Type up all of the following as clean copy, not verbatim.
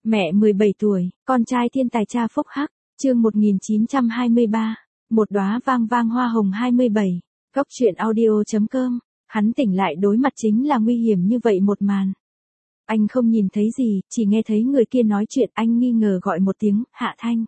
Mẹ 17 tuổi, con trai thiên tài cha phúc hắc, chương 1923, một đóa vang vang hoa hồng 27, Cốc truyện audio.com, hắn tỉnh lại đối mặt chính là nguy hiểm như vậy một màn. Anh không nhìn thấy gì, chỉ nghe thấy người kia nói chuyện, anh nghi ngờ gọi một tiếng, Hạ Thanh.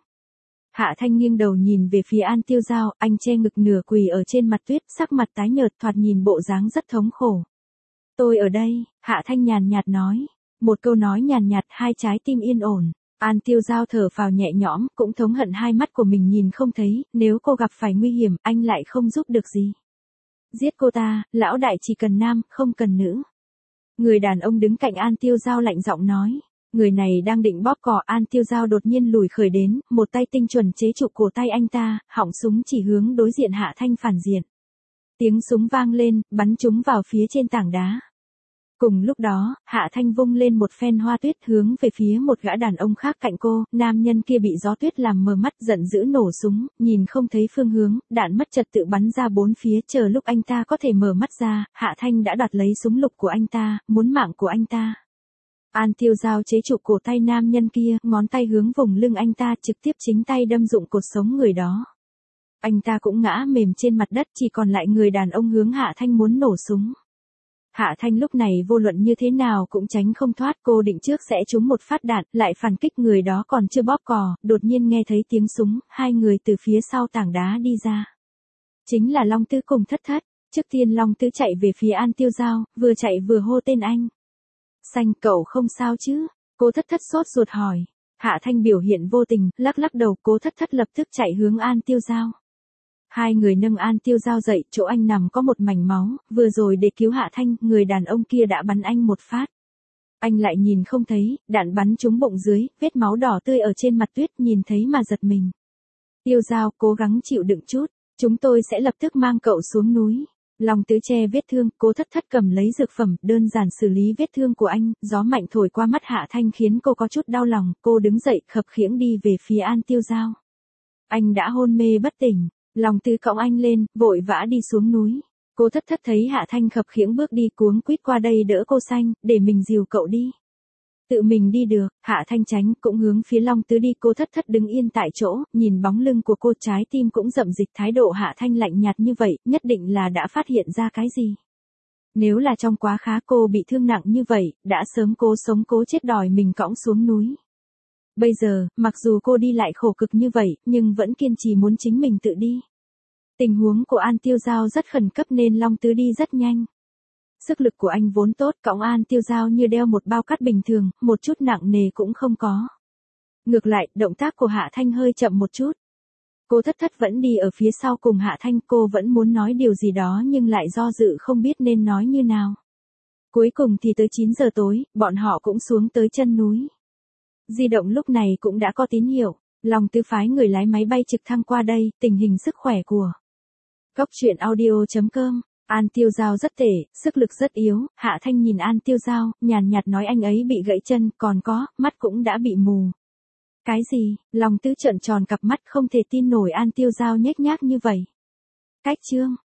Hạ Thanh nghiêng đầu nhìn về phía An Tiêu Giao, anh che ngực nửa quỳ ở trên mặt tuyết, sắc mặt tái nhợt thoạt nhìn bộ dáng rất thống khổ. Tôi ở đây, Hạ Thanh nhàn nhạt nói. Một câu nói nhàn nhạt, hai trái tim yên ổn. An Tiêu Giao thở phào nhẹ nhõm, cũng thống hận hai mắt của mình nhìn không thấy, nếu cô gặp phải nguy hiểm, anh lại không giúp được gì. Giết cô ta, lão đại chỉ cần nam, không cần nữ. Người đàn ông đứng cạnh An Tiêu Giao lạnh giọng nói. Người này đang định bóp cò, An Tiêu Giao đột nhiên lùi khởi đến, một tay tinh chuẩn chế trụ cổ tay anh ta, họng súng chỉ hướng đối diện Hạ Thanh phản diện. Tiếng súng vang lên, bắn trúng vào phía trên tảng đá. Cùng lúc đó, Hạ Thanh vung lên một phen hoa tuyết hướng về phía một gã đàn ông khác cạnh cô, nam nhân kia bị gió tuyết làm mờ mắt giận dữ nổ súng, nhìn không thấy phương hướng, đạn mất trật tự bắn ra bốn phía, chờ lúc anh ta có thể mở mắt ra, Hạ Thanh đã đoạt lấy súng lục của anh ta, muốn mạng của anh ta. An Tiêu Giao chế trụ cổ tay nam nhân kia, ngón tay hướng vùng lưng anh ta, trực tiếp chính tay đâm dụng cột sống người đó. Anh ta cũng ngã mềm trên mặt đất, chỉ còn lại người đàn ông hướng Hạ Thanh muốn nổ súng. Hạ Thanh lúc này vô luận như thế nào cũng tránh không thoát, cô định trước sẽ trúng một phát đạn, lại phản kích người đó còn chưa bóp cò, đột nhiên nghe thấy tiếng súng, hai người từ phía sau tảng đá đi ra. Chính là Long Tứ cùng Thất Thất, trước tiên Long Tứ chạy về phía An Tiêu Giao, vừa chạy vừa hô tên anh. Xanh, cậu không sao chứ? Cô Thất Thất sốt ruột hỏi. Hạ Thanh biểu hiện vô tình, lắc lắc đầu, cô Thất Thất lập tức chạy hướng An Tiêu Giao. Hai người nâng An Tiêu Giao dậy, chỗ anh nằm có một mảnh máu, vừa rồi để cứu Hạ Thanh, người đàn ông kia đã bắn anh một phát. Anh lại nhìn không thấy, đạn bắn trúng bụng dưới, vết máu đỏ tươi ở trên mặt tuyết, nhìn thấy mà giật mình. Tiêu Giao, cố gắng chịu đựng chút, chúng tôi sẽ lập tức mang cậu xuống núi. Long Tứ che vết thương, cô Thất Thất cầm lấy dược phẩm, đơn giản xử lý vết thương của anh, gió mạnh thổi qua mắt Hạ Thanh khiến cô có chút đau lòng, cô đứng dậy, khập khiễng đi về phía An Tiêu Giao. Anh đã hôn mê bất tỉnh. Long Tứ cõng anh lên, vội vã đi xuống núi. Cô Thất Thất thấy Hạ Thanh khập khiễng bước đi, cuống quýt qua đây đỡ cô Xanh, để mình dìu cậu đi. Tự mình đi được, Hạ Thanh tránh, cũng hướng phía Long Tứ đi, cô Thất Thất đứng yên tại chỗ, nhìn bóng lưng của cô, trái tim cũng rậm dịch, thái độ Hạ Thanh lạnh nhạt như vậy, nhất định là đã phát hiện ra cái gì. Nếu là trong quá khứ cô bị thương nặng như vậy, đã sớm cố sống cố chết đòi mình cõng xuống núi. Bây giờ, mặc dù cô đi lại khổ cực như vậy, nhưng vẫn kiên trì muốn chính mình tự đi. Tình huống của An Tiêu Giao rất khẩn cấp nên Long Tứ đi rất nhanh. Sức lực của anh vốn tốt, cõng An Tiêu Giao như đeo một bao cát bình thường, một chút nặng nề cũng không có. Ngược lại, động tác của Hạ Thanh hơi chậm một chút. Cô Thất Thất vẫn đi ở phía sau cùng Hạ Thanh, cô vẫn muốn nói điều gì đó nhưng lại do dự không biết nên nói như nào. Cuối cùng thì tới 9 giờ tối, bọn họ cũng xuống tới chân núi. Di động lúc này cũng đã có tín hiệu, Long Tứ phái người lái máy bay trực thăng qua đây, tình hình sức khỏe của Cốc truyện audio.com, An Tiêu Giao rất tệ, sức lực rất yếu, Hạ Thanh nhìn An Tiêu Giao, nhàn nhạt nói anh ấy bị gãy chân, còn có, mắt cũng đã bị mù. Cái gì? Long Tứ trợn tròn cặp mắt không thể tin nổi An Tiêu Giao nhếch nhác như vậy. Cách chương.